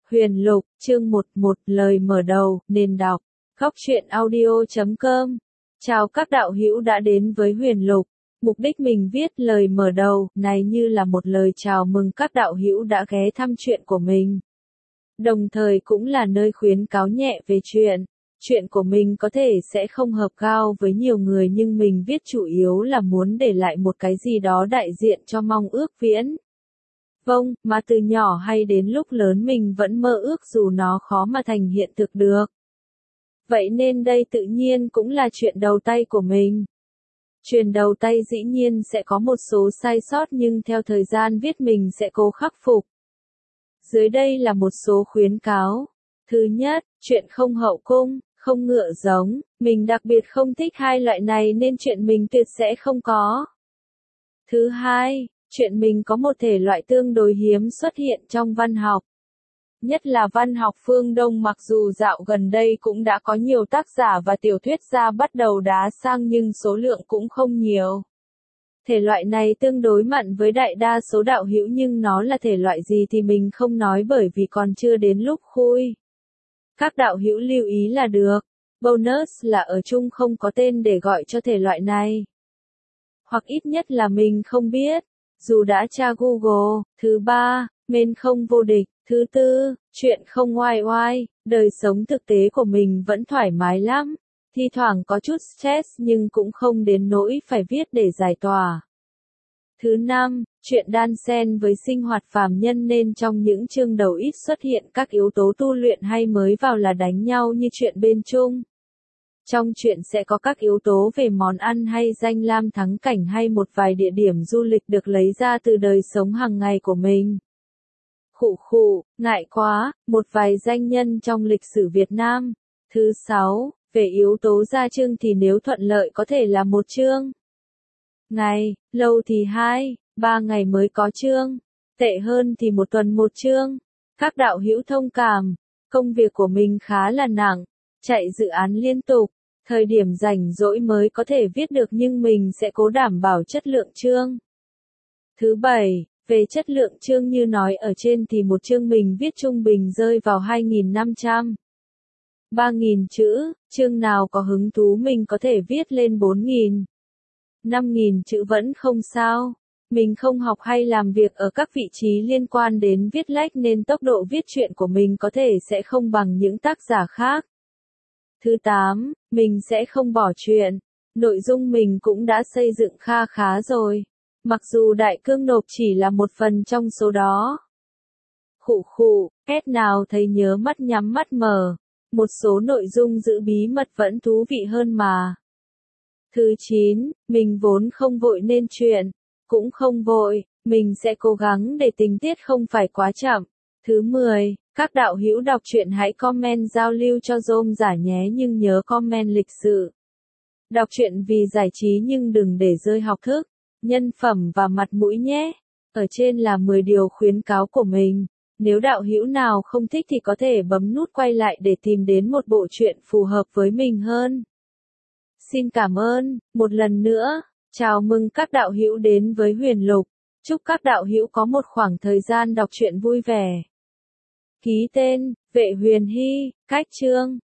Huyền Lục, chương 11, lời mở đầu, nền đọc, góc truyện audio.com. Chào các đạo hữu đã đến với Huyền Lục. Mục đích mình viết lời mở đầu này như là một lời chào mừng các đạo hữu đã ghé thăm truyện của mình. Đồng thời cũng là nơi khuyến cáo nhẹ về chuyện. Chuyện của mình có thể sẽ không hợp cao với nhiều người nhưng mình viết chủ yếu là muốn để lại một cái gì đó đại diện cho mong ước viễn vông, mà từ nhỏ hay đến lúc lớn mình vẫn mơ ước dù nó khó mà thành hiện thực được. Vậy nên đây tự nhiên cũng là chuyện đầu tay của mình. Chuyện đầu tay dĩ nhiên sẽ có một số sai sót nhưng theo thời gian viết mình sẽ cố khắc phục. Dưới đây là một số khuyến cáo. Thứ nhất, chuyện không hậu cung, không ngựa giống, mình đặc biệt không thích hai loại này nên chuyện mình tuyệt sẽ không có. Thứ hai, chuyện mình có một thể loại tương đối hiếm xuất hiện trong văn học. Nhất là văn học phương Đông, mặc dù dạo gần đây cũng đã có nhiều tác giả và tiểu thuyết gia bắt đầu đá sang nhưng số lượng cũng không nhiều. Thể loại này tương đối mặn với đại đa số đạo hữu nhưng nó là thể loại gì thì mình không nói bởi vì còn chưa đến lúc khui. Các đạo hữu lưu ý là được. Bonus là ở chung không có tên để gọi cho thể loại này. Hoặc ít nhất là mình không biết. Dù đã tra Google. Thứ ba, men không vô địch. Thứ tư, chuyện không oai oai, đời sống thực tế của mình vẫn thoải mái lắm. Thi thoảng có chút stress nhưng cũng không đến nỗi phải viết để giải tỏa. Thứ năm, chuyện đan xen với sinh hoạt phàm nhân nên trong những chương đầu ít xuất hiện các yếu tố tu luyện hay mới vào là đánh nhau như chuyện bên chung. Trong chuyện sẽ có các yếu tố về món ăn hay danh lam thắng cảnh hay một vài địa điểm du lịch được lấy ra từ đời sống hàng ngày của mình. Ngại quá, một vài danh nhân trong lịch sử Việt Nam. Thứ sáu, về yếu tố gia chương thì nếu thuận lợi có thể là một chương ngày, lâu thì 2-3 ngày mới có chương, tệ hơn thì một tuần một chương. Các đạo hữu thông cảm, công việc của mình khá là nặng, chạy dự án liên tục, thời điểm rảnh rỗi mới có thể viết được nhưng mình sẽ cố đảm bảo chất lượng chương. Thứ bảy, về chất lượng chương như nói ở trên thì một chương mình viết trung bình rơi vào 2.500-3.000 chữ, chương nào có hứng thú mình có thể viết lên 4.000-5.000 chữ vẫn không sao. Mình không học hay làm việc ở các vị trí liên quan đến viết lách nên tốc độ viết truyện của mình có thể sẽ không bằng những tác giả khác. Thứ 8, mình sẽ không bỏ truyện. Nội dung mình cũng đã xây dựng kha khá rồi. Mặc dù đại cương nộp chỉ là một phần trong số đó. Kết nào thấy nhớ mắt nhắm mắt mở. Một số nội dung giữ bí mật vẫn thú vị hơn mà. Thứ 9, mình vốn không vội nên chuyện cũng không vội, mình sẽ cố gắng để tình tiết không phải quá chậm. Thứ 10, các đạo hữu đọc truyện hãy comment giao lưu cho Rôm giả nhé nhưng nhớ comment lịch sự. Đọc truyện vì giải trí nhưng đừng để rơi học thức, nhân phẩm và mặt mũi nhé. Ở trên là 10 điều khuyến cáo của mình. Nếu đạo hữu nào không thích thì có thể bấm nút quay lại để tìm đến một bộ truyện phù hợp với mình hơn. Xin cảm ơn, một lần nữa, chào mừng các đạo hữu đến với Huyền Lục. Chúc các đạo hữu có một khoảng thời gian đọc truyện vui vẻ. Ký tên, Vệ Huyền Hy, cách chương.